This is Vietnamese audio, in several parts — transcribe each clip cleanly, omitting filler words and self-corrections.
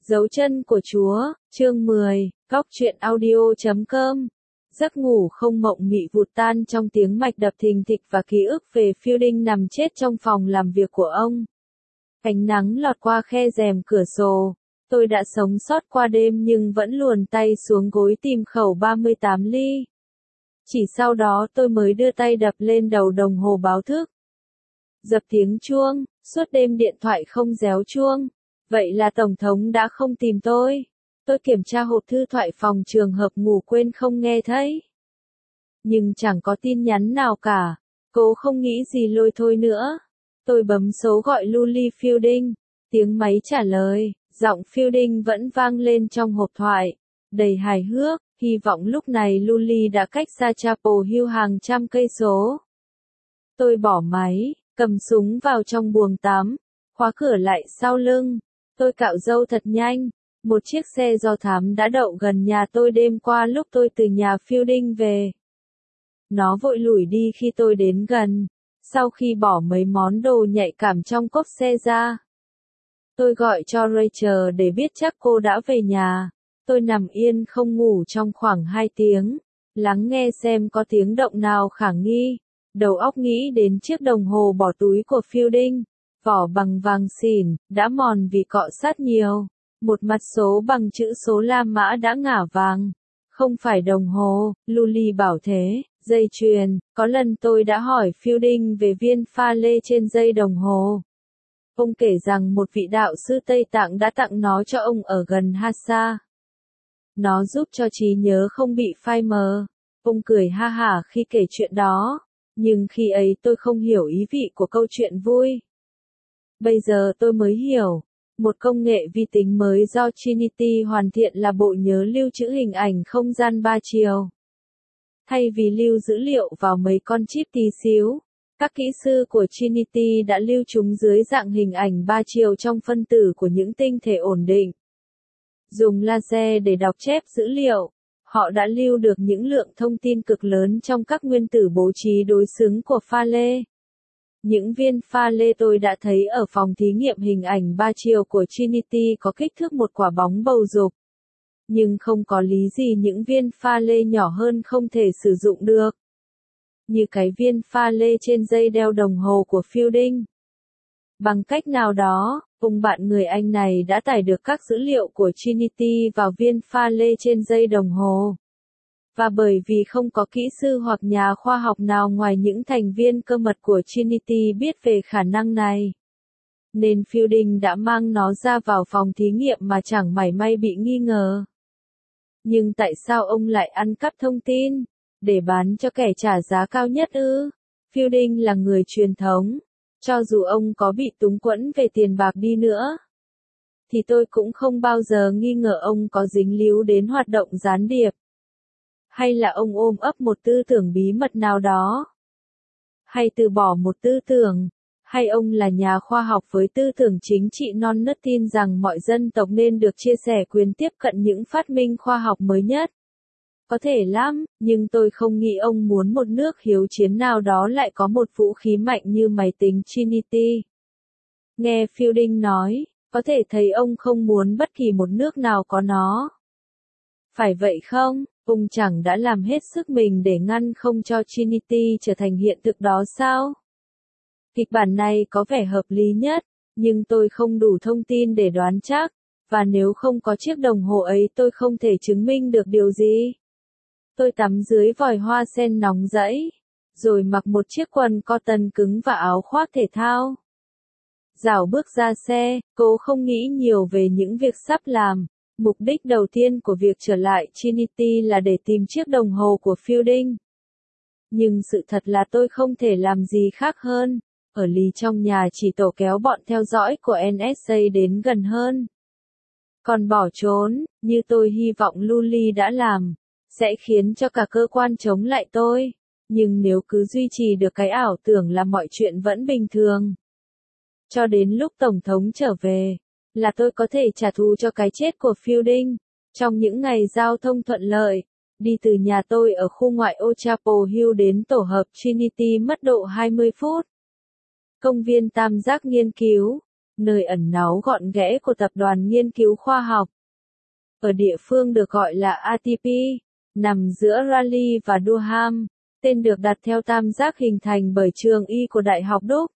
Dấu chân của Chúa, chương 10, góc truyện audio.com. Giấc ngủ không mộng mị vụt tan trong tiếng mạch đập thình thịch và ký ức về Fielding nằm chết trong phòng làm việc của ông. Ánh nắng lọt qua khe rèm cửa sổ. Tôi đã sống sót qua đêm nhưng vẫn luồn tay xuống gối tìm khẩu 38 ly. Chỉ sau đó tôi mới đưa tay đập lên đầu đồng hồ báo thức. Dập tiếng chuông, suốt đêm điện thoại không réo chuông. Vậy là Tổng thống đã không tìm tôi. Tôi kiểm tra hộp thư thoại phòng trường hợp ngủ quên không nghe thấy. Nhưng chẳng có tin nhắn nào cả. Cố không nghĩ gì lôi thôi nữa. Tôi bấm số gọi Luli Fielding. Tiếng máy trả lời, giọng Fielding vẫn vang lên trong hộp thoại. Đầy hài hước, hy vọng lúc này Luli đã cách xa Chapel Hill hàng trăm cây số. Tôi bỏ máy, cầm súng vào trong buồng tắm, khóa cửa lại sau lưng. Tôi cạo râu thật nhanh. Một chiếc xe do thám đã đậu gần nhà tôi đêm qua lúc tôi từ nhà Fielding về. Nó vội lủi đi khi tôi đến gần, sau khi bỏ mấy món đồ nhạy cảm trong cốp xe ra. Tôi gọi cho Rachel để biết chắc cô đã về nhà. Tôi nằm yên không ngủ trong khoảng 2 tiếng, lắng nghe xem có tiếng động nào khả nghi. Đầu óc nghĩ đến chiếc đồng hồ bỏ túi của Fielding. Vỏ bằng vàng xỉn, đã mòn vì cọ sát nhiều. Một mặt số bằng chữ số La Mã đã ngả vàng. Không phải đồng hồ, Luli bảo thế. Dây chuyền, có lần tôi đã hỏi Fielding về viên pha lê trên dây đồng hồ. Ông kể rằng một vị đạo sư Tây Tạng đã tặng nó cho ông ở gần Hassa. Nó giúp cho trí nhớ không bị phai mờ. Ông cười ha hả khi kể chuyện đó. Nhưng khi ấy tôi không hiểu ý vị của câu chuyện vui. Bây giờ tôi mới hiểu, một công nghệ vi tính mới do Trinity hoàn thiện là bộ nhớ lưu trữ hình ảnh không gian 3 chiều. Thay vì lưu dữ liệu vào mấy con chip tí xíu, các kỹ sư của Trinity đã lưu chúng dưới dạng hình ảnh 3 chiều trong phân tử của những tinh thể ổn định. Dùng laser để đọc chép dữ liệu, họ đã lưu được những lượng thông tin cực lớn trong các nguyên tử bố trí đối xứng của pha lê. Những viên pha lê tôi đã thấy ở phòng thí nghiệm hình ảnh 3 chiều của Trinity có kích thước một quả bóng bầu dục. Nhưng không có lý gì những viên pha lê nhỏ hơn không thể sử dụng được. Như cái viên pha lê trên dây đeo đồng hồ của Fielding. Bằng cách nào đó, ông bạn người Anh này đã tải được các dữ liệu của Trinity vào viên pha lê trên dây đồng hồ. Và bởi vì không có kỹ sư hoặc nhà khoa học nào ngoài những thành viên cơ mật của Trinity biết về khả năng này, nên Fielding đã mang nó ra vào phòng thí nghiệm mà chẳng mảy may bị nghi ngờ. Nhưng tại sao ông lại ăn cắp thông tin, để bán cho kẻ trả giá cao nhất ư? Fielding là người truyền thống. Cho dù ông có bị túng quẫn về tiền bạc đi nữa, thì tôi cũng không bao giờ nghi ngờ ông có dính líu đến hoạt động gián điệp. Hay là ông ôm ấp một tư tưởng bí mật nào đó? Hay từ bỏ một tư tưởng? Hay ông là nhà khoa học với tư tưởng chính trị non nớt tin rằng mọi dân tộc nên được chia sẻ quyền tiếp cận những phát minh khoa học mới nhất? Có thể lắm, nhưng tôi không nghĩ ông muốn một nước hiếu chiến nào đó lại có một vũ khí mạnh như máy tính Trinity. Nghe Fielding nói, có thể thấy ông không muốn bất kỳ một nước nào có nó. Phải vậy không? Ông chẳng đã làm hết sức mình để ngăn không cho Trinity trở thành hiện thực đó sao? Kịch bản này có vẻ hợp lý nhất, nhưng tôi không đủ thông tin để đoán chắc, và nếu không có chiếc đồng hồ ấy tôi không thể chứng minh được điều gì. Tôi tắm dưới vòi hoa sen nóng rẫy, rồi mặc một chiếc quần cotton cứng và áo khoác thể thao. Dạo bước ra xe, cố không nghĩ nhiều về những việc sắp làm. Mục đích đầu tiên của việc trở lại Trinity là để tìm chiếc đồng hồ của Fielding. Nhưng sự thật là tôi không thể làm gì khác hơn, ở lì trong nhà chỉ tổ kéo bọn theo dõi của NSA đến gần hơn. Còn bỏ trốn, như tôi hy vọng Luli đã làm, sẽ khiến cho cả cơ quan chống lại tôi. Nhưng nếu cứ duy trì được cái ảo tưởng là mọi chuyện vẫn bình thường, cho đến lúc Tổng thống trở về, là tôi có thể trả thù cho cái chết của Fielding. Trong những ngày giao thông thuận lợi, đi từ nhà tôi ở khu ngoại ô Chapel Hill đến tổ hợp Trinity mất độ 20 phút. Công viên Tam Giác nghiên cứu, nơi ẩn náu gọn ghẽ của tập đoàn nghiên cứu khoa học. Ở địa phương được gọi là ATP, nằm giữa Raleigh và Durham, tên được đặt theo tam giác hình thành bởi trường y của Đại học Duke,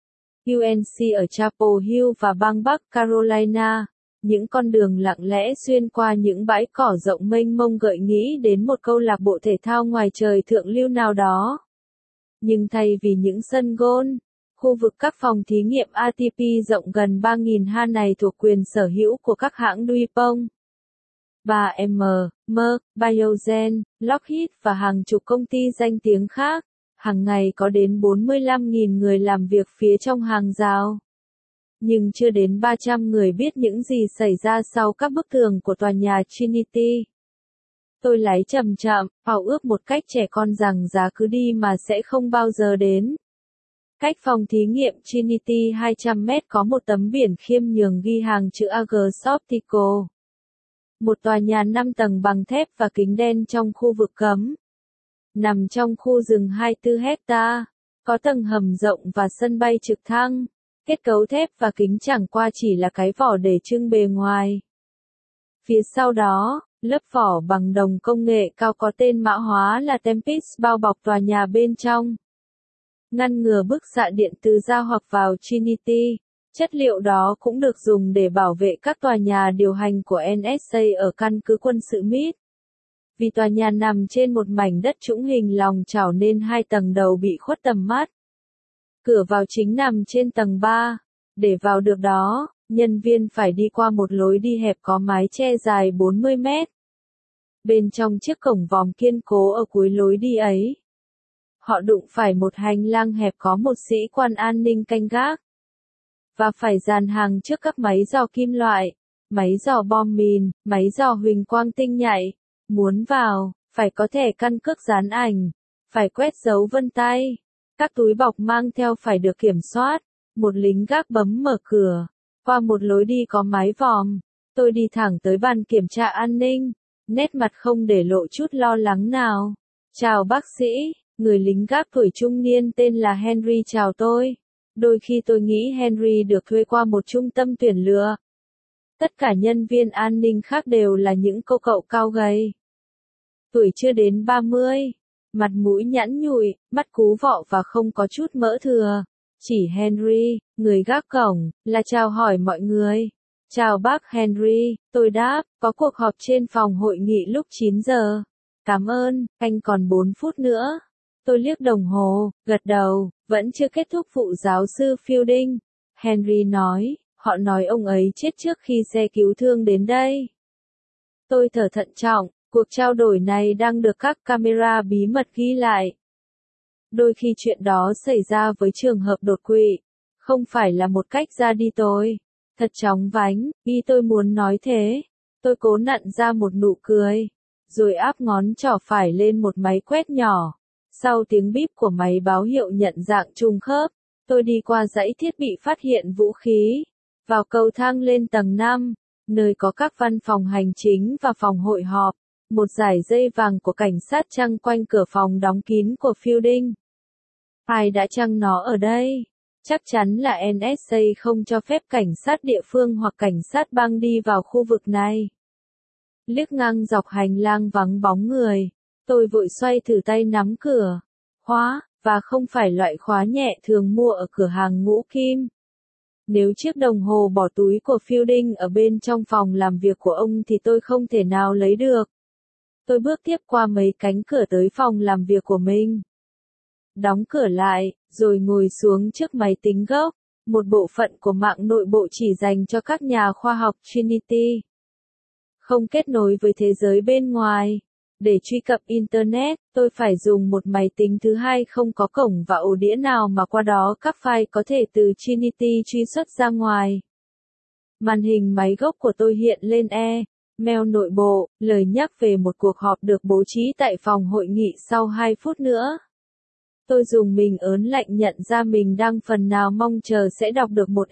UNC ở Chapel Hill và bang Bắc Carolina. Những con đường lặng lẽ xuyên qua những bãi cỏ rộng mênh mông gợi nghĩ đến một câu lạc bộ thể thao ngoài trời thượng lưu nào đó. Nhưng thay vì những sân golf, khu vực các phòng thí nghiệm ATP rộng gần 3.000 ha này thuộc quyền sở hữu của các hãng DuPont, 3M, Merck, Biogen, Lockheed và hàng chục công ty danh tiếng khác. Hàng ngày có đến 45.000 người làm việc phía trong hàng rào. Nhưng chưa đến 300 người biết những gì xảy ra sau các bức tường của tòa nhà Trinity. Tôi lái chậm chậm, ao ước một cách trẻ con rằng giá cứ đi mà sẽ không bao giờ đến. Cách phòng thí nghiệm Trinity 200 mét có một tấm biển khiêm nhường ghi hàng chữ Argus Optical. Một tòa nhà 5 tầng bằng thép và kính đen trong khu vực cấm. Nằm trong khu rừng 24 hecta, có tầng hầm rộng và sân bay trực thăng. Kết cấu thép và kính chẳng qua chỉ là cái vỏ để trưng bề ngoài. Phía sau đó, lớp vỏ bằng đồng công nghệ cao có tên mã hóa là Tempest bao bọc tòa nhà bên trong. Ngăn ngừa bức xạ điện từ ra hoặc vào Trinity. Chất liệu đó cũng được dùng để bảo vệ các tòa nhà điều hành của NSA ở căn cứ quân sự MIT. Vì tòa nhà nằm trên một mảnh đất trũng hình lòng chảo nên hai tầng đầu bị khuất tầm mắt. Cửa vào chính nằm trên tầng 3. Để vào được đó, nhân viên phải đi qua một lối đi hẹp có mái che dài 40 mét. Bên trong chiếc cổng vòm kiên cố ở cuối lối đi ấy, họ đụng phải một hành lang hẹp có một sĩ quan an ninh canh gác. Và phải dàn hàng trước các máy dò kim loại, máy dò bom mìn, máy dò huỳnh quang tinh nhạy. Muốn vào, phải có thẻ căn cước dán ảnh, phải quét dấu vân tay. Các túi bọc mang theo phải được kiểm soát. Một lính gác bấm mở cửa. Qua một lối đi có mái vòm, tôi đi thẳng tới bàn kiểm tra an ninh, nét mặt không để lộ chút lo lắng nào. Chào bác sĩ, người lính gác tuổi trung niên tên là Henry chào tôi. Đôi khi tôi nghĩ Henry được thuê qua một trung tâm tuyển lựa. Tất cả nhân viên an ninh khác đều là những cô cậu cao gầy. Tuổi chưa đến 30, mặt mũi nhẵn nhụi, mắt cú vọ và không có chút mỡ thừa. Chỉ Henry, người gác cổng, là chào hỏi mọi người. Chào bác Henry, tôi đáp, có cuộc họp trên phòng hội nghị lúc 9 giờ. Cảm ơn, anh còn 4 phút nữa. Tôi liếc đồng hồ, gật đầu, vẫn chưa kết thúc vụ giáo sư Fielding. Henry nói, họ nói ông ấy chết trước khi xe cứu thương đến đây. Tôi thở thận trọng, cuộc trao đổi này đang được các camera bí mật ghi lại. Đôi khi chuyện đó xảy ra với trường hợp đột quỵ, không phải là một cách ra đi tôi. Thật chóng vánh, ý tôi muốn nói thế. Tôi cố nặn ra một nụ cười, rồi áp ngón trỏ phải lên một máy quét nhỏ. Sau tiếng bíp của máy báo hiệu nhận dạng trùng khớp, tôi đi qua dãy thiết bị phát hiện vũ khí, vào cầu thang lên tầng 5, nơi có các văn phòng hành chính và phòng hội họp. Một dải dây vàng của cảnh sát trăng quanh cửa phòng đóng kín của Fielding. Ai đã trăng nó ở đây? Chắc chắn là NSA không cho phép cảnh sát địa phương hoặc cảnh sát bang đi vào khu vực này. Liếc ngang dọc hành lang vắng bóng người, tôi vội xoay thử tay nắm cửa, khóa, và không phải loại khóa nhẹ thường mua ở cửa hàng ngũ kim. Nếu chiếc đồng hồ bỏ túi của Fielding ở bên trong phòng làm việc của ông thì tôi không thể nào lấy được. Tôi bước tiếp qua mấy cánh cửa tới phòng làm việc của mình. Đóng cửa lại, rồi ngồi xuống trước máy tính gốc, một bộ phận của mạng nội bộ chỉ dành cho các nhà khoa học Trinity. Không kết nối với thế giới bên ngoài. Để truy cập Internet, tôi phải dùng một máy tính thứ hai không có cổng và ổ đĩa nào mà qua đó các file có thể từ Trinity truy xuất ra ngoài. Màn hình máy gốc của tôi hiện lên mail nội bộ, lời nhắc về một cuộc họp được bố trí tại phòng hội nghị sau 2 phút nữa. Tôi dùng mình ớn lạnh nhận ra mình đang phần nào mong chờ sẽ đọc được một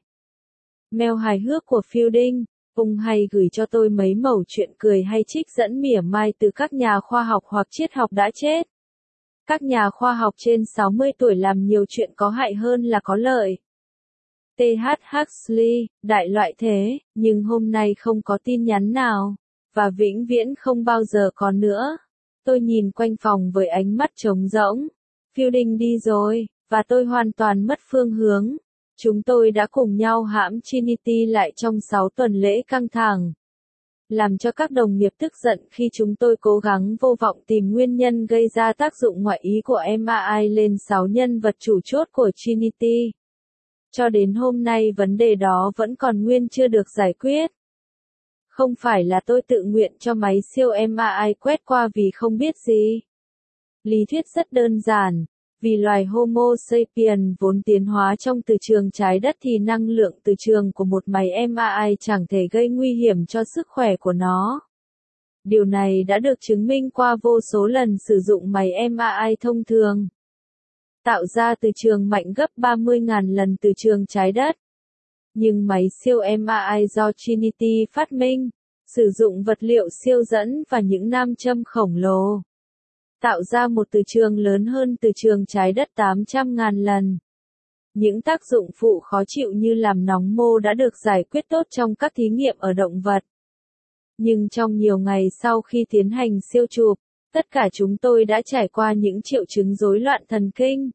mail hài hước của Fielding. Ông hay gửi cho tôi mấy mẩu chuyện cười hay trích dẫn mỉa mai từ các nhà khoa học hoặc triết học đã chết. Các nhà khoa học trên 60 tuổi làm nhiều chuyện có hại hơn là có lợi. TH Huxley, đại loại thế, nhưng hôm nay không có tin nhắn nào, và vĩnh viễn không bao giờ có nữa. Tôi nhìn quanh phòng với ánh mắt trống rỗng. Fielding đi rồi, và tôi hoàn toàn mất phương hướng. Chúng tôi đã cùng nhau hãm Trinity lại trong 6 tuần lễ căng thẳng, làm cho các đồng nghiệp tức giận khi chúng tôi cố gắng vô vọng tìm nguyên nhân gây ra tác dụng ngoại ý của MRI lên 6 nhân vật chủ chốt của Trinity. Cho đến hôm nay vấn đề đó vẫn còn nguyên chưa được giải quyết. Không phải là tôi tự nguyện cho máy siêu MRI quét qua vì không biết gì. Lý thuyết rất đơn giản. Vì loài Homo sapiens vốn tiến hóa trong từ trường trái đất thì năng lượng từ trường của một máy MRI chẳng thể gây nguy hiểm cho sức khỏe của nó. Điều này đã được chứng minh qua vô số lần sử dụng máy MRI thông thường. Tạo ra từ trường mạnh gấp 30.000 lần từ trường trái đất. Nhưng máy siêu MRI do Trinity phát minh, sử dụng vật liệu siêu dẫn và những nam châm khổng lồ, tạo ra một từ trường lớn hơn từ trường trái đất 800.000 lần. Những tác dụng phụ khó chịu như làm nóng mô đã được giải quyết tốt trong các thí nghiệm ở động vật. Nhưng trong nhiều ngày sau khi tiến hành siêu chụp, tất cả chúng tôi đã trải qua những triệu chứng rối loạn thần kinh.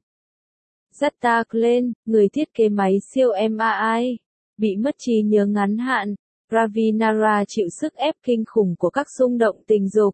Zata Klein, người thiết kế máy siêu MRI, bị mất trí nhớ ngắn hạn. Ravi Nara chịu sức ép kinh khủng của các xung động tình dục.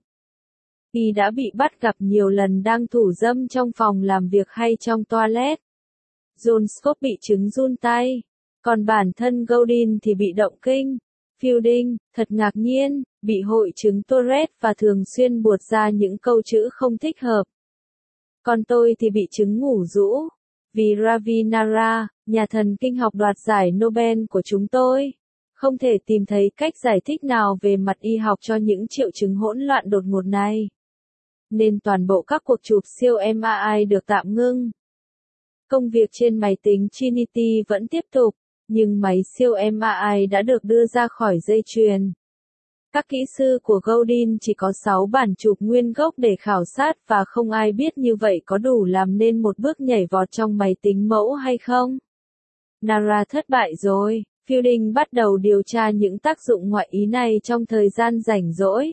Y đã bị bắt gặp nhiều lần đang thủ dâm trong phòng làm việc hay trong toilet. John Scott bị chứng run tay. Còn bản thân Godin thì bị động kinh. Fielding, thật ngạc nhiên, bị hội chứng Tourette và thường xuyên buột ra những câu chữ không thích hợp. Còn tôi thì bị chứng ngủ rũ. Vì Ravi Nara, nhà thần kinh học đoạt giải Nobel của chúng tôi, không thể tìm thấy cách giải thích nào về mặt y học cho những triệu chứng hỗn loạn đột ngột này. Nên toàn bộ các cuộc chụp siêu MRI được tạm ngưng. Công việc trên máy tính Trinity vẫn tiếp tục, nhưng máy siêu MRI đã được đưa ra khỏi dây chuyền. Các kỹ sư của Godin chỉ có 6 bản chụp nguyên gốc để khảo sát và không ai biết như vậy có đủ làm nên một bước nhảy vọt trong máy tính mẫu hay không. Nara thất bại rồi. Fielding bắt đầu điều tra những tác dụng ngoại ý này trong thời gian rảnh rỗi.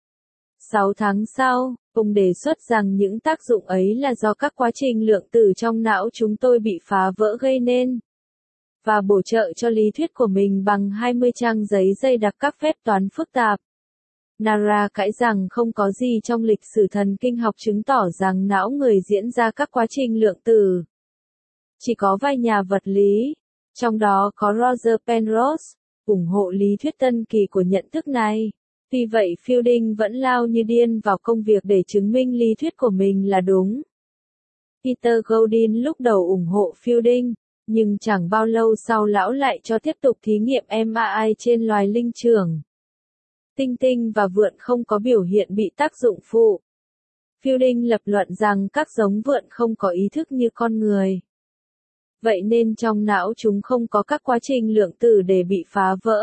6 tháng sau, ông đề xuất rằng những tác dụng ấy là do các quá trình lượng tử trong não chúng tôi bị phá vỡ gây nên. Và bổ trợ cho lý thuyết của mình bằng 20 trang giấy dày đặc các phép toán phức tạp. Nara cãi rằng không có gì trong lịch sử thần kinh học chứng tỏ rằng não người diễn ra các quá trình lượng tử. Chỉ có vài nhà vật lý, trong đó có Roger Penrose, ủng hộ lý thuyết tân kỳ của nhận thức này. Tuy vậy Fielding vẫn lao như điên vào công việc để chứng minh lý thuyết của mình là đúng. Peter Godin lúc đầu ủng hộ Fielding, nhưng chẳng bao lâu sau lão lại cho tiếp tục thí nghiệm MRI trên loài linh trưởng. Tinh tinh và vượn không có biểu hiện bị tác dụng phụ. Fielding lập luận rằng các giống vượn không có ý thức như con người. Vậy nên trong não chúng không có các quá trình lượng tử để bị phá vỡ.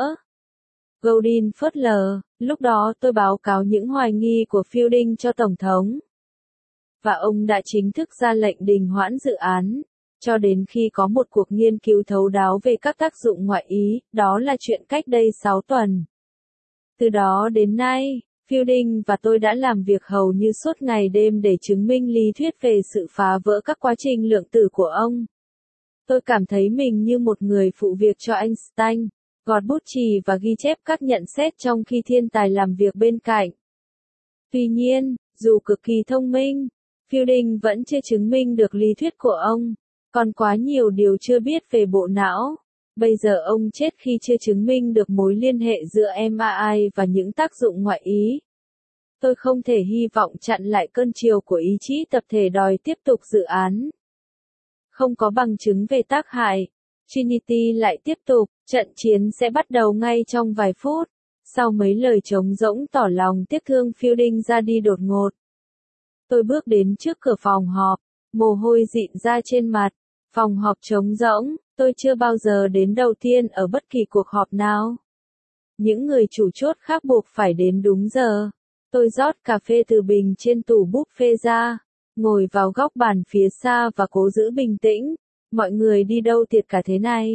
Godin phớt lờ, lúc đó tôi báo cáo những hoài nghi của Fielding cho Tổng thống. Và ông đã chính thức ra lệnh đình hoãn dự án, cho đến khi có một cuộc nghiên cứu thấu đáo về các tác dụng ngoại ý, đó là chuyện cách đây 6 tuần. Từ đó đến nay, Fielding và tôi đã làm việc hầu như suốt ngày đêm để chứng minh lý thuyết về sự phá vỡ các quá trình lượng tử của ông. Tôi cảm thấy mình như một người phụ việc cho Einstein, gọt bút chì và ghi chép các nhận xét trong khi thiên tài làm việc bên cạnh. Tuy nhiên, dù cực kỳ thông minh, Fielding vẫn chưa chứng minh được lý thuyết của ông, còn quá nhiều điều chưa biết về bộ não. Bây giờ ông chết khi chưa chứng minh được mối liên hệ giữa MRI và những tác dụng ngoại ý. Tôi không thể hy vọng chặn lại cơn chiều của ý chí tập thể đòi tiếp tục dự án. Không có bằng chứng về tác hại. Trinity lại tiếp tục, trận chiến sẽ bắt đầu ngay trong vài phút. Sau mấy lời trống rỗng tỏ lòng tiếc thương Fielding ra đi đột ngột. Tôi bước đến trước cửa phòng họp, mồ hôi dịn ra trên mặt. Phòng họp trống rỗng, tôi chưa bao giờ đến đầu tiên ở bất kỳ cuộc họp nào. Những người chủ chốt khác buộc phải đến đúng giờ. Tôi rót cà phê từ bình trên tủ buffet ra, ngồi vào góc bàn phía xa và cố giữ bình tĩnh. Mọi người đi đâu tiệt cả thế này?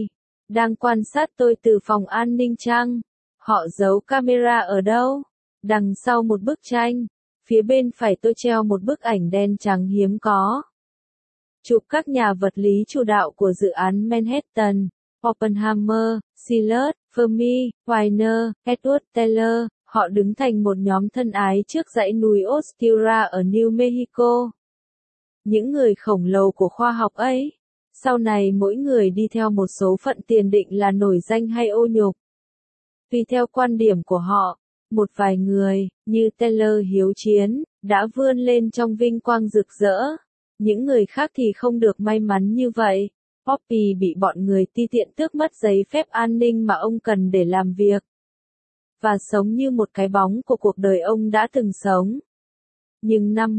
Đang quan sát tôi từ phòng an ninh chăng? Họ giấu camera ở đâu? Đằng sau một bức tranh, phía bên phải tôi treo một bức ảnh đen trắng hiếm có. Chụp các nhà vật lý chủ đạo của dự án Manhattan, Oppenheimer, Silas, Fermi, Wiener, Edward Teller, họ đứng thành một nhóm thân ái trước dãy núi Ostura ở New Mexico. Những người khổng lồ của khoa học ấy, sau này mỗi người đi theo một số phận tiền định là nổi danh hay ô nhục. Vì theo quan điểm của họ, một vài người, như Teller hiếu chiến, đã vươn lên trong vinh quang rực rỡ. Những người khác thì không được may mắn như vậy. Poppy bị bọn người ti tiện tước mất giấy phép an ninh mà ông cần để làm việc. Và sống như một cái bóng của cuộc đời ông đã từng sống. Nhưng năm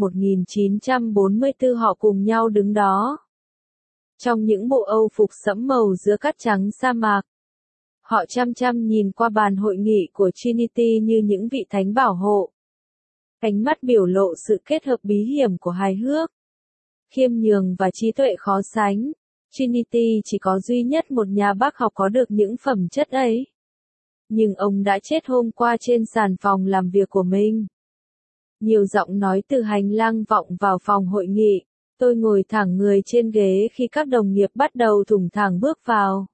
1944 họ cùng nhau đứng đó. Trong những bộ âu phục sẫm màu giữa cát trắng sa mạc. Họ chăm chăm nhìn qua bàn hội nghị của Trinity như những vị thánh bảo hộ. Ánh mắt biểu lộ sự kết hợp bí hiểm của hài hước, khiêm nhường và trí tuệ khó sánh. Trinity chỉ có duy nhất một nhà bác học có được những phẩm chất ấy. Nhưng ông đã chết hôm qua trên sàn phòng làm việc của mình. Nhiều giọng nói từ hành lang vọng vào phòng hội nghị. Tôi ngồi thẳng người trên ghế khi các đồng nghiệp bắt đầu thủng thẳng bước vào.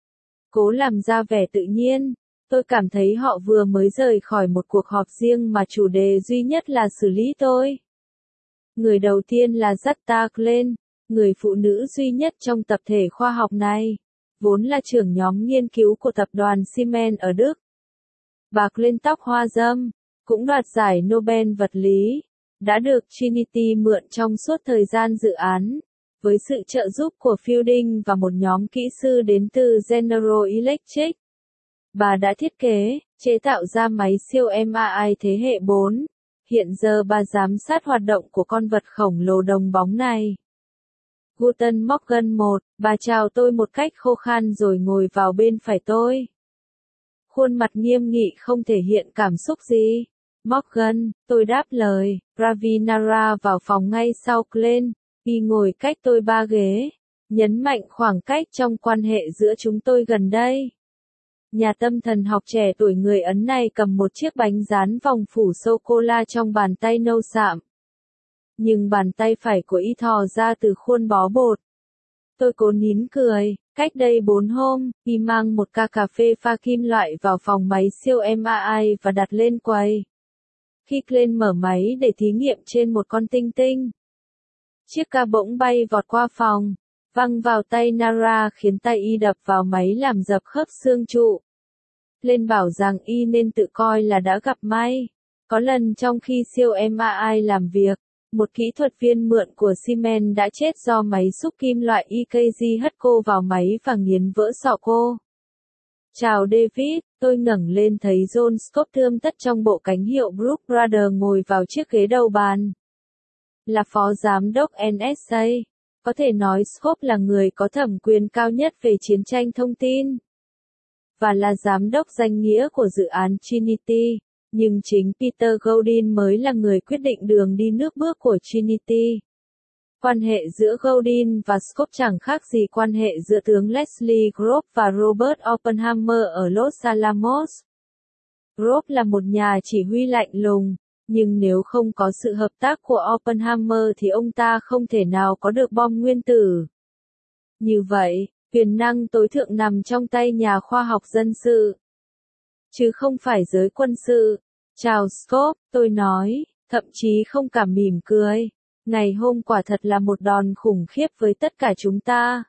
Cố làm ra vẻ tự nhiên, tôi cảm thấy họ vừa mới rời khỏi một cuộc họp riêng mà chủ đề duy nhất là xử lý tôi. Người đầu tiên là Jutta Klein, người phụ nữ duy nhất trong tập thể khoa học này, vốn là trưởng nhóm nghiên cứu của tập đoàn Siemens ở Đức. Bà Klein tóc hoa râm, cũng đoạt giải Nobel vật lý, đã được Trinity mượn trong suốt thời gian dự án, với sự trợ giúp của Fielding và một nhóm kỹ sư đến từ General Electric. Bà đã thiết kế, chế tạo ra máy siêu MRI thế hệ 4. Hiện giờ bà giám sát hoạt động của con vật khổng lồ đồng bóng này. Guten Morgen 1, bà chào tôi một cách khô khan rồi ngồi vào bên phải tôi. Khuôn mặt nghiêm nghị không thể hiện cảm xúc gì. Morgan, tôi đáp lời. Ravinara vào phòng ngay sau Klein, y ngồi cách tôi 3 ghế, nhấn mạnh khoảng cách trong quan hệ giữa chúng tôi gần đây. Nhà tâm thần học trẻ tuổi người Ấn này cầm một chiếc bánh rán vòng phủ sô-cô-la trong bàn tay nâu sạm. Nhưng bàn tay phải của y thò ra từ khuôn bó bột. Tôi cố nín cười. Cách đây 4 hôm, y mang một ca cà phê pha kim loại vào phòng máy siêu MRI và đặt lên quầy. Khi Klein mở máy để thí nghiệm trên một con tinh tinh, chiếc ca bỗng bay vọt qua phòng, văng vào tay Nara khiến tay y đập vào máy làm dập khớp xương trụ. Klein bảo rằng y nên tự coi là đã gặp may. Có lần trong khi siêu MRI làm việc, một kỹ thuật viên mượn của Siemens đã chết do máy xúc kim loại EKG hất cô vào máy và nghiến vỡ sọ cô. Chào David, tôi ngẩng lên thấy John Scott thươm tất trong bộ cánh hiệu Brooks Brothers ngồi vào chiếc ghế đầu bàn. Là phó giám đốc NSA, có thể nói Scott là người có thẩm quyền cao nhất về chiến tranh thông tin. Và là giám đốc danh nghĩa của dự án Trinity. Nhưng chính Peter Godin mới là người quyết định đường đi nước bước của Trinity. Quan hệ giữa Godin và Scott chẳng khác gì quan hệ giữa tướng Leslie Groves và Robert Oppenheimer ở Los Alamos. Groves là một nhà chỉ huy lạnh lùng, nhưng nếu không có sự hợp tác của Oppenheimer thì ông ta không thể nào có được bom nguyên tử. Như vậy, quyền năng tối thượng nằm trong tay nhà khoa học dân sự, chứ không phải giới quân sự. Chào Scott, tôi nói, thậm chí không cảm mỉm cười. Ngày hôm quả thật là một đòn khủng khiếp với tất cả chúng ta.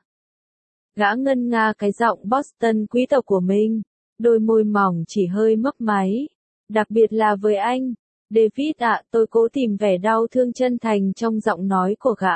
Gã ngân nga cái giọng Boston quý tộc của mình, đôi môi mỏng chỉ hơi mấp máy. Đặc biệt là với anh, David ạ, tôi cố tìm vẻ đau thương chân thành trong giọng nói của gã.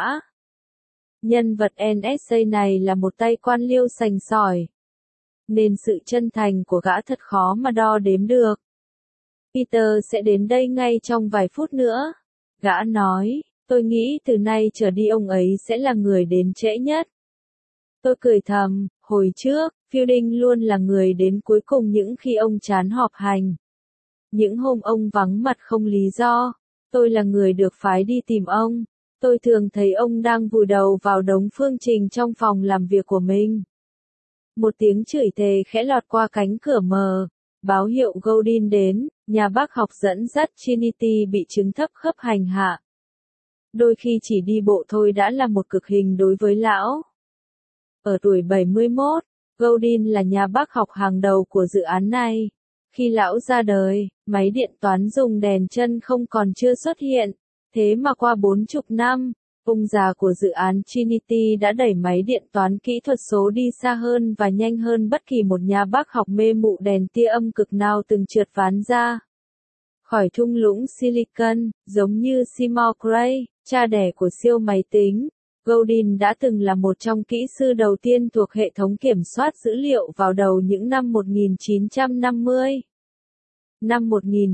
Nhân vật NSA này là một tay quan liêu sành sỏi, nên sự chân thành của gã thật khó mà đo đếm được. Peter sẽ đến đây ngay trong vài phút nữa. Gã nói, tôi nghĩ từ nay trở đi ông ấy sẽ là người đến trễ nhất. Tôi cười thầm, hồi trước, Fielding luôn là người đến cuối cùng những khi ông chán họp hành. Những hôm ông vắng mặt không lý do, tôi là người được phái đi tìm ông. Tôi thường thấy ông đang vùi đầu vào đống phương trình trong phòng làm việc của mình. Một tiếng chửi thề khẽ lọt qua cánh cửa mờ, báo hiệu Goldin đến, nhà bác học dẫn dắt Trinity bị chứng thấp khớp hành hạ. Đôi khi chỉ đi bộ thôi đã là một cực hình đối với lão. Ở tuổi 71, Goldin là nhà bác học hàng đầu của dự án này. Khi lão ra đời, máy điện toán dùng đèn chân không còn chưa xuất hiện, thế mà qua 40 năm, ông già của dự án Trinity đã đẩy máy điện toán kỹ thuật số đi xa hơn và nhanh hơn bất kỳ một nhà bác học mê mụ đèn tia âm cực nào từng trượt ván ra khỏi thung lũng Silicon, giống như Seymour Cray, cha đẻ của siêu máy tính. Goldin đã từng là một trong kỹ sư đầu tiên thuộc hệ thống kiểm soát dữ liệu vào đầu những năm 1950. Năm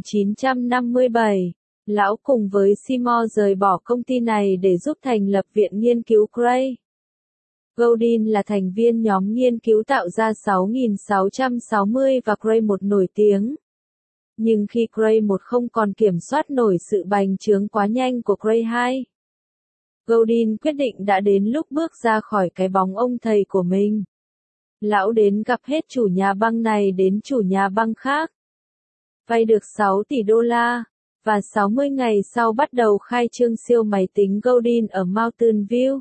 1957, lão cùng với Seymour rời bỏ công ty này để giúp thành lập Viện Nghiên cứu Cray. Goldin là thành viên nhóm nghiên cứu tạo ra 6660 và Cray 1 nổi tiếng. Nhưng khi Cray 1 không còn kiểm soát nổi sự bành trướng quá nhanh của Cray 2, Goldin quyết định đã đến lúc bước ra khỏi cái bóng ông thầy của mình. Lão đến gặp hết chủ nhà băng này đến chủ nhà băng khác. Vay được 6 tỷ đô la, và 60 ngày sau bắt đầu khai trương siêu máy tính Goldin ở Mountain View,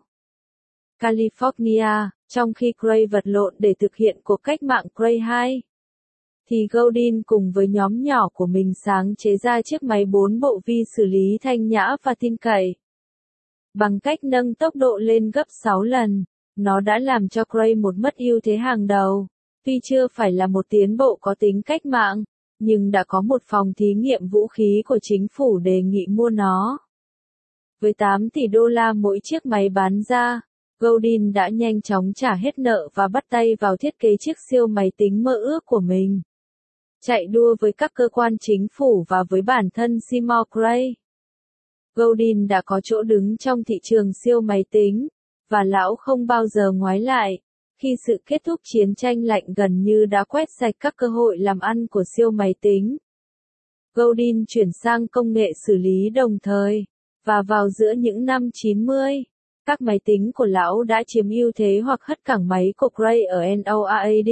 California, trong khi Cray vật lộn để thực hiện cuộc cách mạng Cray 2. Thì Goldin cùng với nhóm nhỏ của mình sáng chế ra chiếc máy 4 bộ vi xử lý thanh nhã và tin cậy. Bằng cách nâng tốc độ lên gấp 6 lần, nó đã làm cho Cray một mất ưu thế hàng đầu. Tuy chưa phải là một tiến bộ có tính cách mạng, nhưng đã có một phòng thí nghiệm vũ khí của chính phủ đề nghị mua nó. Với 8 tỷ đô la mỗi chiếc máy bán ra, Goldin đã nhanh chóng trả hết nợ và bắt tay vào thiết kế chiếc siêu máy tính mơ ước của mình. Chạy đua với các cơ quan chính phủ và với bản thân Seymour Cray. Goldin đã có chỗ đứng trong thị trường siêu máy tính, và lão không bao giờ ngoái lại. Khi sự kết thúc chiến tranh lạnh gần như đã quét sạch các cơ hội làm ăn của siêu máy tính, Goldin chuyển sang công nghệ xử lý đồng thời, và vào giữa những năm 90, các máy tính của lão đã chiếm ưu thế hoặc hất cẳng máy của Cray ở NORAD,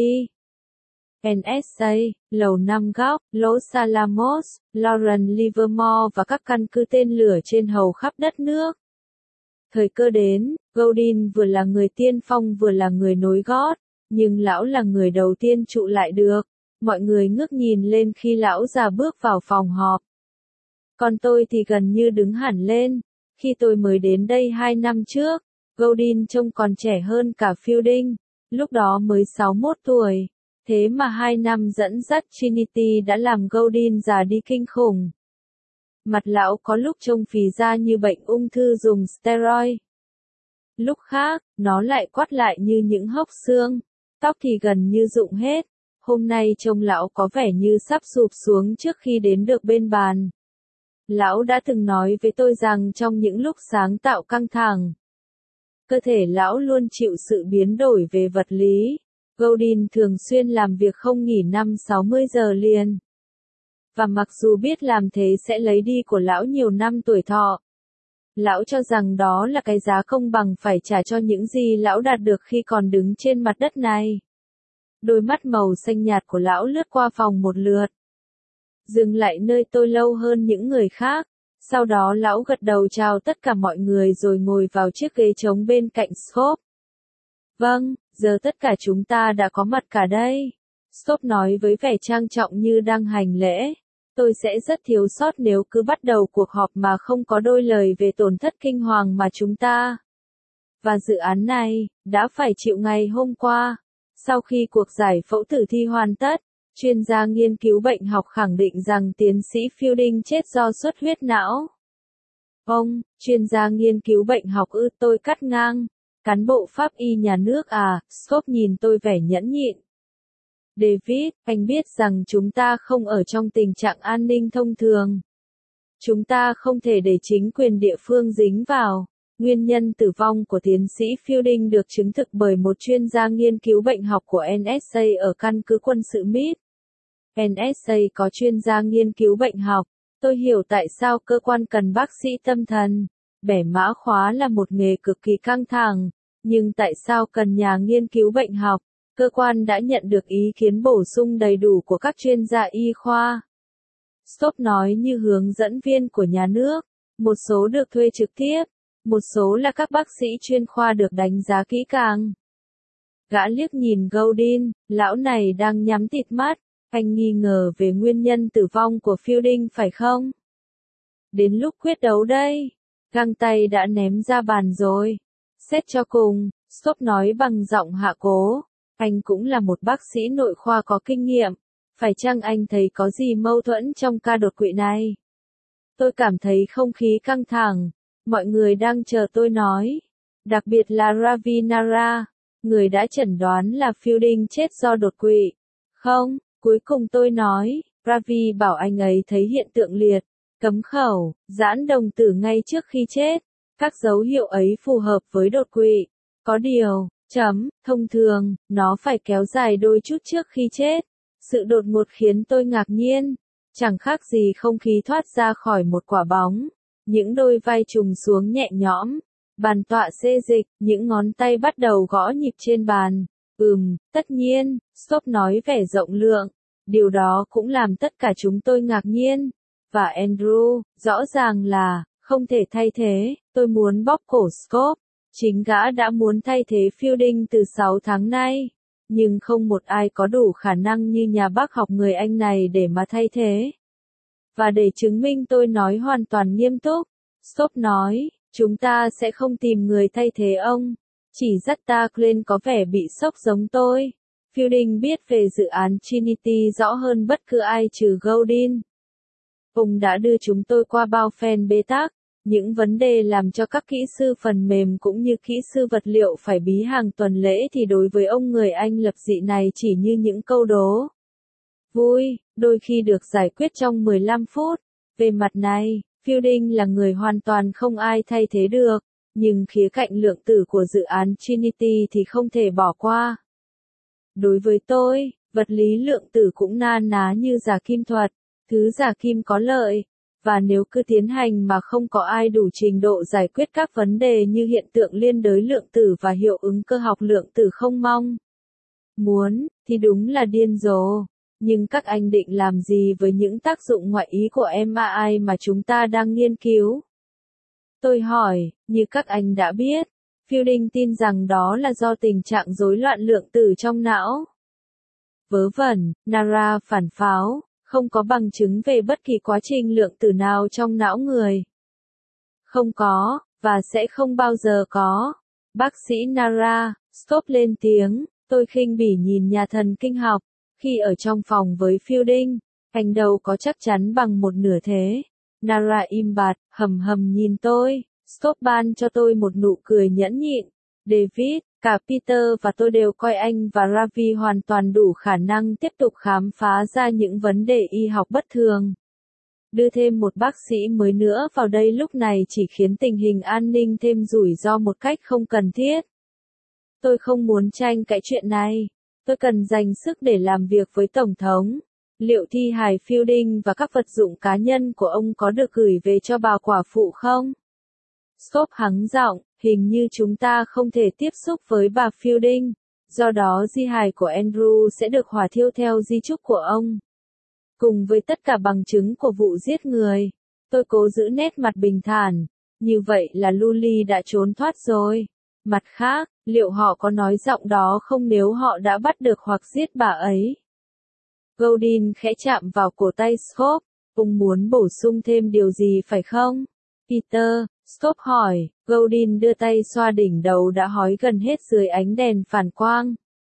NSA, Lầu Năm Góc, Los Alamos, Lawrence Livermore và các căn cứ tên lửa trên hầu khắp đất nước. Thời cơ đến, Goldin vừa là người tiên phong vừa là người nối gót, nhưng lão là người đầu tiên trụ lại được. Mọi người ngước nhìn lên khi lão già bước vào phòng họp. Còn tôi thì gần như đứng hẳn lên. Khi tôi mới đến đây 2 năm trước, Goldin trông còn trẻ hơn cả Fielding, lúc đó mới 61 tuổi. Thế mà 2 năm dẫn dắt Trinity đã làm Goldin già đi kinh khủng. Mặt lão có lúc trông phì ra như bệnh ung thư dùng steroid. Lúc khác, nó lại quắt lại như những hốc xương. Tóc thì gần như rụng hết. Hôm nay trông lão có vẻ như sắp sụp xuống trước khi đến được bên bàn. Lão đã từng nói với tôi rằng trong những lúc sáng tạo căng thẳng, cơ thể lão luôn chịu sự biến đổi về vật lý. Goldin thường xuyên làm việc không nghỉ 50-60 giờ liền. Và mặc dù biết làm thế sẽ lấy đi của lão nhiều năm tuổi thọ, lão cho rằng đó là cái giá công bằng phải trả cho những gì lão đạt được khi còn đứng trên mặt đất này. Đôi mắt màu xanh nhạt của lão lướt qua phòng một lượt, dừng lại nơi tôi lâu hơn những người khác. Sau đó lão gật đầu chào tất cả mọi người rồi ngồi vào chiếc ghế trống bên cạnh Scott. Vâng, giờ tất cả chúng ta đã có mặt cả đây. Scott nói với vẻ trang trọng như đang hành lễ. Tôi sẽ rất thiếu sót nếu cứ bắt đầu cuộc họp mà không có đôi lời về tổn thất kinh hoàng mà chúng ta và dự án này đã phải chịu ngày hôm qua. Sau khi cuộc giải phẫu tử thi hoàn tất, chuyên gia nghiên cứu bệnh học khẳng định rằng tiến sĩ Fielding chết do xuất huyết não. Ông, chuyên gia nghiên cứu bệnh học ư? Tôi cắt ngang. Cán bộ pháp y nhà nước à? Scott nhìn tôi vẻ nhẫn nhịn. David, anh biết rằng chúng ta không ở trong tình trạng an ninh thông thường. Chúng ta không thể để chính quyền địa phương dính vào. Nguyên nhân tử vong của tiến sĩ Fielding được chứng thực bởi một chuyên gia nghiên cứu bệnh học của NSA ở căn cứ quân sự Meade. NSA có chuyên gia nghiên cứu bệnh học. Tôi hiểu tại sao cơ quan cần bác sĩ tâm thần. Bẻ mã khóa là một nghề cực kỳ căng thẳng. Nhưng tại sao cần nhà nghiên cứu bệnh học? Cơ quan đã nhận được ý kiến bổ sung đầy đủ của các chuyên gia y khoa. Stop nói như hướng dẫn viên của nhà nước, một số được thuê trực tiếp, một số là các bác sĩ chuyên khoa được đánh giá kỹ càng. Gã liếc nhìn Goldin, lão này đang nhắm tịt mắt, anh nghi ngờ về nguyên nhân tử vong của Fielding phải không? Đến lúc quyết đấu đây, găng tay đã ném ra bàn rồi. Xét cho cùng, Stop nói bằng giọng hạ cố, anh cũng là một bác sĩ nội khoa có kinh nghiệm, phải chăng anh thấy có gì mâu thuẫn trong ca đột quỵ này? Tôi cảm thấy không khí căng thẳng, mọi người đang chờ tôi nói, đặc biệt là Ravi Nara, người đã chẩn đoán là Fielding chết do đột quỵ. Không, cuối cùng tôi nói, Ravi bảo anh ấy thấy hiện tượng liệt, cấm khẩu, giãn đồng tử ngay trước khi chết. Các dấu hiệu ấy phù hợp với đột quỵ. Có điều, thông thường, nó phải kéo dài đôi chút trước khi chết. Sự đột ngột khiến tôi ngạc nhiên. Chẳng khác gì không khí thoát ra khỏi một quả bóng. Những đôi vai trùng xuống nhẹ nhõm. Bàn tọa xê dịch, những ngón tay bắt đầu gõ nhịp trên bàn. Tất nhiên, Stop nói vẻ rộng lượng. Điều đó cũng làm tất cả chúng tôi ngạc nhiên. Và Andrew, rõ ràng là, không thể thay thế, tôi muốn bóp cổ Scott. Chính gã đã muốn thay thế Fielding từ 6 tháng nay. Nhưng không một ai có đủ khả năng như nhà bác học người Anh này để mà thay thế. Và để chứng minh tôi nói hoàn toàn nghiêm túc, Stop nói, chúng ta sẽ không tìm người thay thế ông. Chỉ dắt ta lên có vẻ bị sốc giống tôi. Fielding biết về dự án Trinity rõ hơn bất cứ ai trừ Goldin. Ông đã đưa chúng tôi qua bao phen bế tắc, những vấn đề làm cho các kỹ sư phần mềm cũng như kỹ sư vật liệu phải bí hàng tuần lễ thì đối với ông người Anh lập dị này chỉ như những câu đố vui, đôi khi được giải quyết trong 15 phút. Về mặt này, Fielding là người hoàn toàn không ai thay thế được, nhưng khía cạnh lượng tử của dự án Trinity thì không thể bỏ qua. Đối với tôi, vật lý lượng tử cũng na ná như giả kim thuật. Thứ giả kim có lợi, và nếu cứ tiến hành mà không có ai đủ trình độ giải quyết các vấn đề như hiện tượng liên đới lượng tử và hiệu ứng cơ học lượng tử không mong muốn, thì đúng là điên rồ. Nhưng các anh định làm gì với những tác dụng ngoại ý của MRI mà chúng ta đang nghiên cứu? Tôi hỏi, như các anh đã biết, Fielding tin rằng đó là do tình trạng rối loạn lượng tử trong não. Vớ vẩn, Nara phản pháo. Không có bằng chứng về bất kỳ quá trình lượng tử nào trong não người. Không có, và sẽ không bao giờ có. Bác sĩ Nara, Stop lên tiếng, tôi khinh bỉ nhìn nhà thần kinh học. Khi ở trong phòng với Fielding, anh đâu có chắc chắn bằng một nửa thế. Nara im bặt, hầm hầm nhìn tôi. Stop ban cho tôi một nụ cười nhẫn nhịn. David, cả Peter và tôi đều coi anh và Ravi hoàn toàn đủ khả năng tiếp tục khám phá ra những vấn đề y học bất thường. Đưa thêm một bác sĩ mới nữa vào đây lúc này chỉ khiến tình hình an ninh thêm rủi ro một cách không cần thiết. Tôi không muốn tranh cãi chuyện này. Tôi cần dành sức để làm việc với Tổng thống. Liệu thi hài Fielding và các vật dụng cá nhân của ông có được gửi về cho bà quả phụ không? Stop hắng giọng, hình như chúng ta không thể tiếp xúc với bà Fielding, do đó di hài của Andrew sẽ được hỏa thiêu theo di chúc của ông. Cùng với tất cả bằng chứng của vụ giết người, tôi cố giữ nét mặt bình thản, như vậy là Luli đã trốn thoát rồi. Mặt khác, liệu họ có nói giọng đó không nếu họ đã bắt được hoặc giết bà ấy? Goldin khẽ chạm vào cổ tay Scott, ông muốn bổ sung thêm điều gì phải không? Peter, Stop hỏi, Goldin đưa tay xoa đỉnh đầu đã hói gần hết dưới ánh đèn phản quang.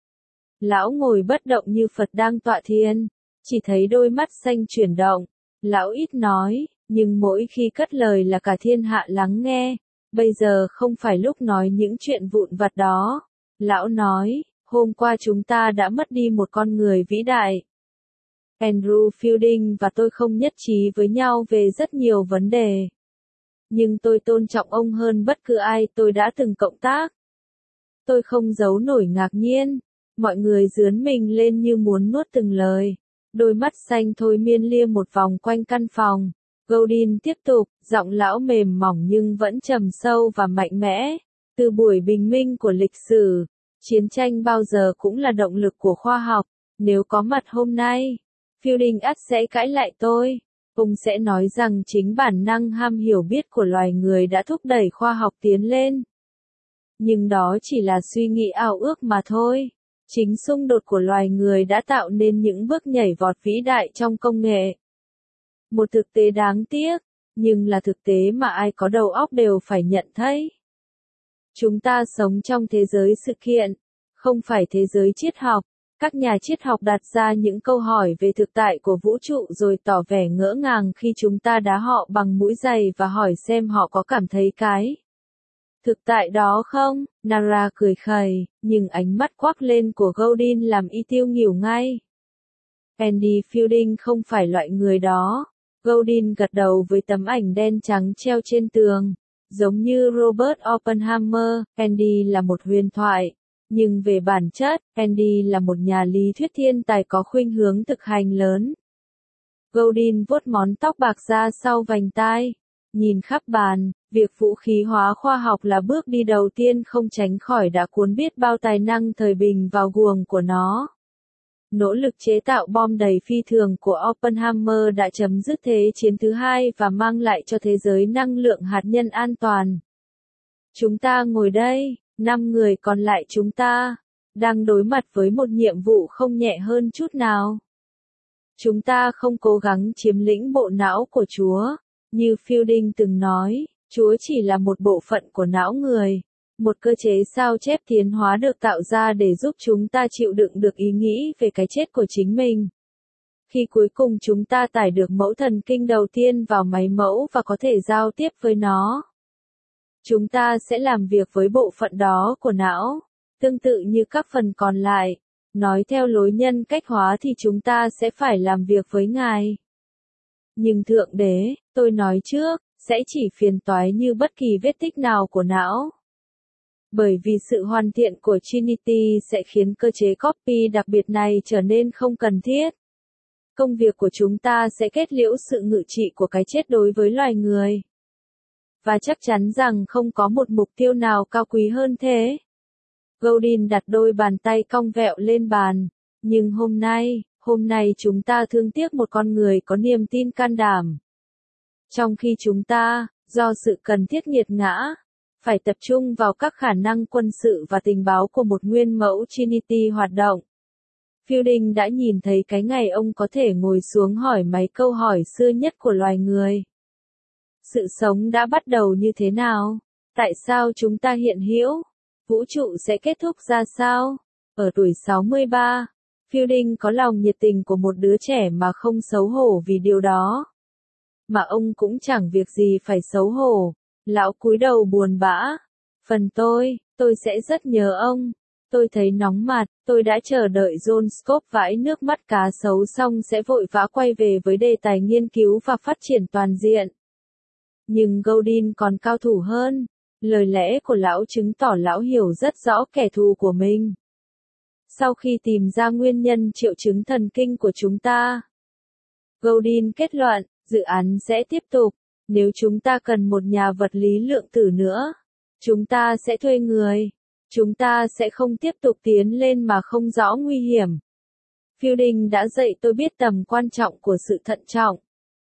Lão ngồi bất động như Phật đang tọa thiền, chỉ thấy đôi mắt xanh chuyển động. Lão ít nói, nhưng mỗi khi cất lời là cả thiên hạ lắng nghe. Bây giờ không phải lúc nói những chuyện vụn vặt đó. Lão nói, hôm qua chúng ta đã mất đi một con người vĩ đại. Andrew Fielding và tôi không nhất trí với nhau về rất nhiều vấn đề. Nhưng tôi tôn trọng ông hơn bất cứ ai tôi đã từng cộng tác. Tôi không giấu nổi ngạc nhiên. Mọi người dướn mình lên như muốn nuốt từng lời. Đôi mắt xanh thôi miên lia một vòng quanh căn phòng. Goldin tiếp tục, giọng lão mềm mỏng nhưng vẫn trầm sâu và mạnh mẽ. Từ buổi bình minh của lịch sử, Chiến tranh bao giờ cũng là động lực của khoa học. Nếu có mặt hôm nay, Fielding ắt sẽ cãi lại tôi. Ông sẽ nói rằng chính bản năng ham hiểu biết của loài người đã thúc đẩy khoa học tiến lên. Nhưng đó chỉ là suy nghĩ ảo ước mà thôi. Chính xung đột của loài người đã tạo nên những bước nhảy vọt vĩ đại trong công nghệ. Một thực tế đáng tiếc, nhưng là thực tế mà ai có đầu óc đều phải nhận thấy. Chúng ta sống trong thế giới sự kiện, không phải thế giới triết học. Các nhà triết học đặt ra những câu hỏi về thực tại của vũ trụ rồi tỏ vẻ ngỡ ngàng khi chúng ta đá họ bằng mũi giày và hỏi xem họ có cảm thấy cái thực tại đó không. Nara cười khẩy, nhưng ánh mắt quắc lên của Godin làm y tiêu nghỉu ngay. Andy Fielding không phải loại người đó. Godin gật đầu với tấm ảnh đen trắng treo trên tường. Giống như Robert Oppenheimer, Andy là một huyền thoại. Nhưng về bản chất, Andy là một nhà lý thuyết thiên tài có khuynh hướng thực hành lớn. Godin vuốt món tóc bạc ra sau vành tai. Nhìn khắp bàn, việc vũ khí hóa khoa học là bước đi đầu tiên không tránh khỏi đã cuốn biết bao tài năng thời bình vào guồng của nó. Nỗ lực chế tạo bom đầy phi thường của Oppenheimer đã chấm dứt Thế chiến thứ hai và mang lại cho thế giới năng lượng hạt nhân an toàn. Chúng ta ngồi đây, 5 người còn lại chúng ta, đang đối mặt với một nhiệm vụ không nhẹ hơn chút nào. Chúng ta không cố gắng chiếm lĩnh bộ não của Chúa. Như Fielding từng nói, Chúa chỉ là một bộ phận của não người. Một cơ chế sao chép tiến hóa được tạo ra để giúp chúng ta chịu đựng được ý nghĩ về cái chết của chính mình. Khi cuối cùng chúng ta tải được mẫu thần kinh đầu tiên vào máy mẫu và có thể giao tiếp với nó, chúng ta sẽ làm việc với bộ phận đó của não, tương tự như các phần còn lại. Nói theo lối nhân cách hóa thì chúng ta sẽ phải làm việc với Ngài. Nhưng Thượng Đế, tôi nói trước, sẽ chỉ phiền toái như bất kỳ vết tích nào của não. Bởi vì sự hoàn thiện của Trinity sẽ khiến cơ chế copy đặc biệt này trở nên không cần thiết. Công việc của chúng ta sẽ kết liễu sự ngự trị của cái chết đối với loài người. Và chắc chắn rằng không có một mục tiêu nào cao quý hơn thế. Godin đặt đôi bàn tay cong vẹo lên bàn. Nhưng hôm nay chúng ta thương tiếc một con người có niềm tin can đảm. Trong khi chúng ta, do sự cần thiết nghiệt ngã, phải tập trung vào các khả năng quân sự và tình báo của một nguyên mẫu Trinity hoạt động. Fielding đã nhìn thấy cái ngày ông có thể ngồi xuống hỏi mấy câu hỏi xưa nhất của loài người. Sự sống đã bắt đầu như thế nào? Tại sao chúng ta hiện hữu? Vũ trụ sẽ kết thúc ra sao? Ở tuổi 63, Fielding có lòng nhiệt tình của một đứa trẻ mà không xấu hổ vì điều đó. Mà ông cũng chẳng việc gì phải xấu hổ. Lão cúi đầu buồn bã. Phần tôi sẽ rất nhớ ông. Tôi thấy nóng mặt, tôi đã chờ đợi John Scott vãi nước mắt cá sấu xong sẽ vội vã quay về với đề tài nghiên cứu và phát triển toàn diện. Nhưng Godin còn cao thủ hơn. Lời lẽ của lão chứng tỏ lão hiểu rất rõ kẻ thù của mình. Sau khi tìm ra nguyên nhân triệu chứng thần kinh của chúng ta, Godin kết luận, dự án sẽ tiếp tục. Nếu chúng ta cần một nhà vật lý lượng tử nữa, chúng ta sẽ thuê người. Chúng ta sẽ không tiếp tục tiến lên mà không rõ nguy hiểm. Fielding đã dạy tôi biết tầm quan trọng của sự thận trọng.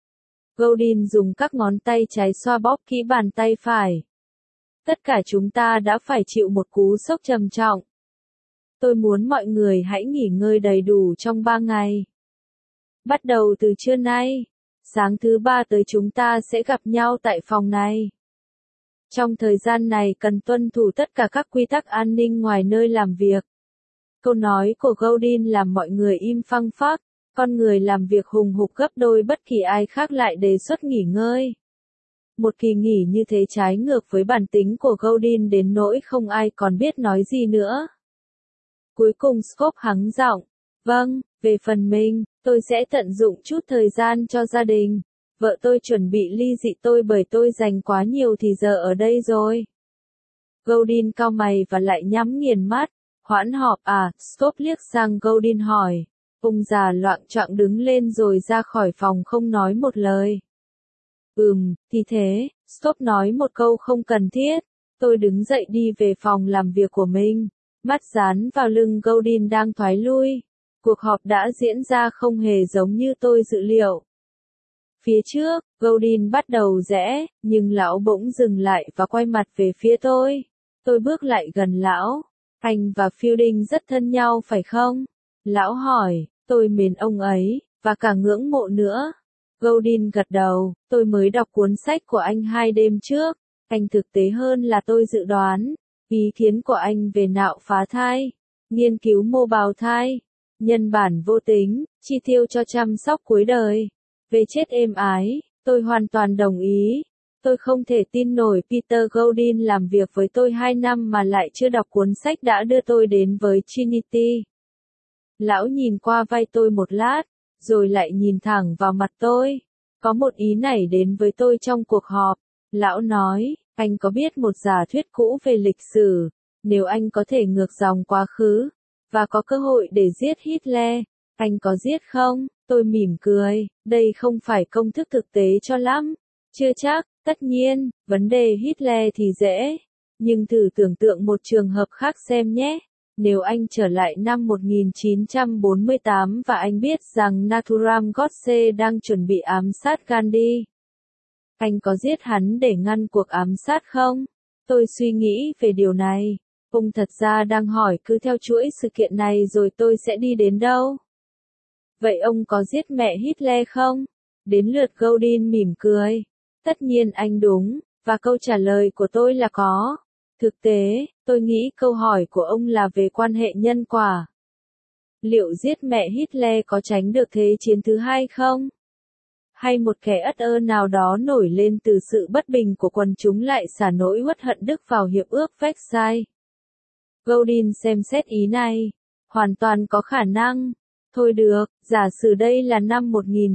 Godin dùng các ngón tay trái xoa bóp kỹ bàn tay phải. Tất cả chúng ta đã phải chịu một cú sốc trầm trọng. Tôi muốn mọi người hãy nghỉ ngơi đầy đủ trong 3 ngày. Bắt đầu từ trưa nay, sáng thứ 3 tới chúng ta sẽ gặp nhau tại phòng này. Trong thời gian này cần tuân thủ tất cả các quy tắc an ninh ngoài nơi làm việc. Câu nói của Godin làm mọi người im phăng phắc. Con người làm việc hùng hục gấp đôi bất kỳ ai khác lại đề xuất nghỉ ngơi. Một kỳ nghỉ như thế trái ngược với bản tính của Godin đến nỗi không ai còn biết nói gì nữa. Cuối cùng Scott hắng giọng. Vâng, về phần mình, tôi sẽ tận dụng chút thời gian cho gia đình. Vợ tôi chuẩn bị ly dị tôi bởi tôi dành quá nhiều thì giờ ở đây rồi. Godin cau mày và lại nhắm nghiền mắt. Hoãn họp à? Scott liếc sang Godin hỏi. Ông già loạng choạng đứng lên rồi ra khỏi phòng không nói một lời. Thì thế, Scott nói một câu không cần thiết. Tôi đứng dậy đi về phòng làm việc của mình. mắt dán vào lưng Goldin đang thoái lui. Cuộc họp đã diễn ra không hề giống như tôi dự liệu. Phía trước, Goldin bắt đầu rẽ, nhưng lão bỗng dừng lại và quay mặt về phía tôi. Tôi bước lại gần lão. Anh và Fielding rất thân nhau phải không? Lão hỏi, tôi mến ông ấy, và cả ngưỡng mộ nữa. Goldin gật đầu, tôi mới đọc cuốn sách của anh 2 đêm trước. Anh thực tế hơn là tôi dự đoán. Ý kiến của anh về nạo phá thai, nghiên cứu mô bào thai, nhân bản vô tính, chi tiêu cho chăm sóc cuối đời, về chết êm ái, tôi hoàn toàn đồng ý. Tôi không thể tin nổi Peter Goldin làm việc với tôi 2 năm mà lại chưa đọc cuốn sách đã đưa tôi đến với Trinity. Lão nhìn qua vai tôi một lát, rồi lại nhìn thẳng vào mặt tôi. Có một ý nảy đến với tôi trong cuộc họp. Lão nói, anh có biết một giả thuyết cũ về lịch sử, nếu anh có thể ngược dòng quá khứ, và có cơ hội để giết Hitler, anh có giết không? Tôi mỉm cười, đây không phải công thức thực tế cho lắm. Chưa chắc, tất nhiên, vấn đề Hitler thì dễ. Nhưng thử tưởng tượng một trường hợp khác xem nhé. Nếu anh trở lại năm 1948 và anh biết rằng Nathuram Godse đang chuẩn bị ám sát Gandhi, anh có giết hắn để ngăn cuộc ám sát không? Tôi suy nghĩ về điều này. Ông thật ra đang hỏi cứ theo chuỗi sự kiện này rồi tôi sẽ đi đến đâu? Vậy ông có giết mẹ Hitler không? Đến lượt Goldin mỉm cười. Tất nhiên anh đúng, và câu trả lời của tôi là có. Thực tế, tôi nghĩ câu hỏi của ông là về quan hệ nhân quả. Liệu giết mẹ Hitler có tránh được Thế chiến thứ hai không? Hay một kẻ ất ơ nào đó nổi lên từ sự bất bình của quần chúng lại xả nỗi uất hận Đức vào hiệp ước Versailles? Goldin xem xét ý này. Hoàn toàn có khả năng. Thôi được, giả sử đây là năm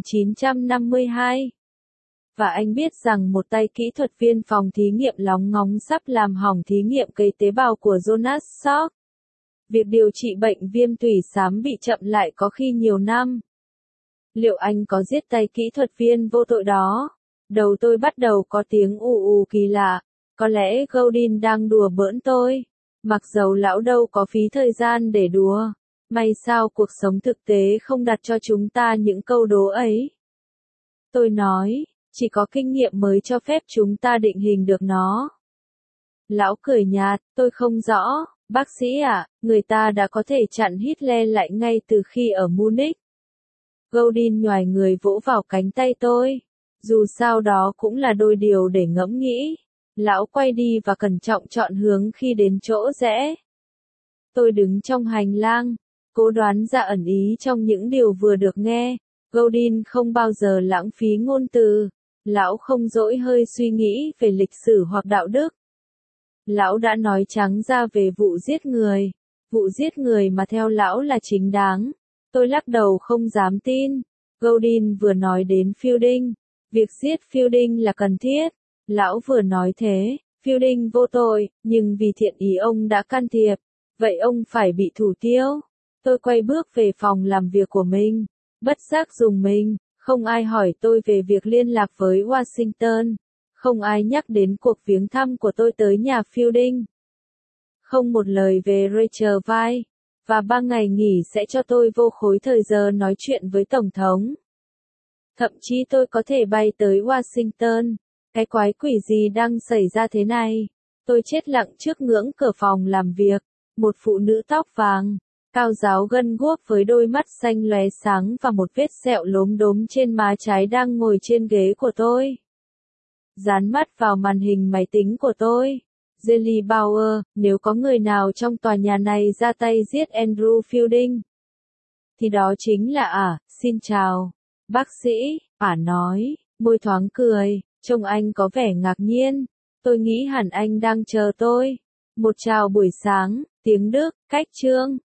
1952. Và anh biết rằng một tay kỹ thuật viên phòng thí nghiệm lóng ngóng sắp làm hỏng thí nghiệm cấy tế bào của Jonas Salk. Việc điều trị bệnh viêm tủy xám bị chậm lại có khi nhiều năm. Liệu anh có giết tay kỹ thuật viên vô tội đó? Đầu tôi bắt đầu có tiếng ù ù kỳ lạ. Có lẽ Goldin đang đùa bỡn tôi. Mặc dầu lão đâu có phí thời gian để đùa. May sao cuộc sống thực tế không đặt cho chúng ta những câu đố ấy. Tôi nói, chỉ có kinh nghiệm mới cho phép chúng ta định hình được nó. Lão cười nhạt, tôi không rõ, bác sĩ ạ, người ta đã có thể chặn Hitler lại ngay từ khi ở Munich. Goldin nhoài người vỗ vào cánh tay tôi. Dù sao đó cũng là đôi điều để ngẫm nghĩ. Lão quay đi và cẩn trọng chọn hướng khi đến chỗ rẽ. Tôi đứng trong hành lang, cố đoán ra ẩn ý trong những điều vừa được nghe. Goldin không bao giờ lãng phí ngôn từ. Lão không dỗi hơi suy nghĩ về lịch sử hoặc đạo đức. Lão đã nói trắng ra về vụ giết người. Vụ giết người mà theo lão là chính đáng. Tôi lắc đầu không dám tin. Goldin vừa nói đến Fielding. Việc giết Fielding là cần thiết. Lão vừa nói thế, Fielding vô tội, nhưng vì thiện ý ông đã can thiệp. Vậy ông phải bị thủ tiêu. Tôi quay bước về phòng làm việc của mình. Bất giác dùng mình. Không ai hỏi tôi về việc liên lạc với Washington. Không ai nhắc đến cuộc viếng thăm của tôi tới nhà Fielding. Không một lời về Rachel Weisz. Và 3 ngày nghỉ sẽ cho tôi vô khối thời giờ nói chuyện với Tổng thống. Thậm chí tôi có thể bay tới Washington. Cái quái quỷ gì đang xảy ra thế này? Tôi chết lặng trước ngưỡng cửa phòng làm việc. Một phụ nữ tóc vàng, cao ráo gân guốc với đôi mắt xanh lóe sáng và một vết sẹo lốm đốm trên má trái đang ngồi trên ghế của tôi. Dán mắt vào màn hình máy tính của tôi. Jelly Bauer, nếu có người nào trong tòa nhà này ra tay giết Andrew Fielding, thì đó chính là xin chào. Bác sĩ, nói, môi thoáng cười, trông anh có vẻ ngạc nhiên. Tôi nghĩ hẳn anh đang chờ tôi. Một chào buổi sáng, tiếng Đức, cách chương.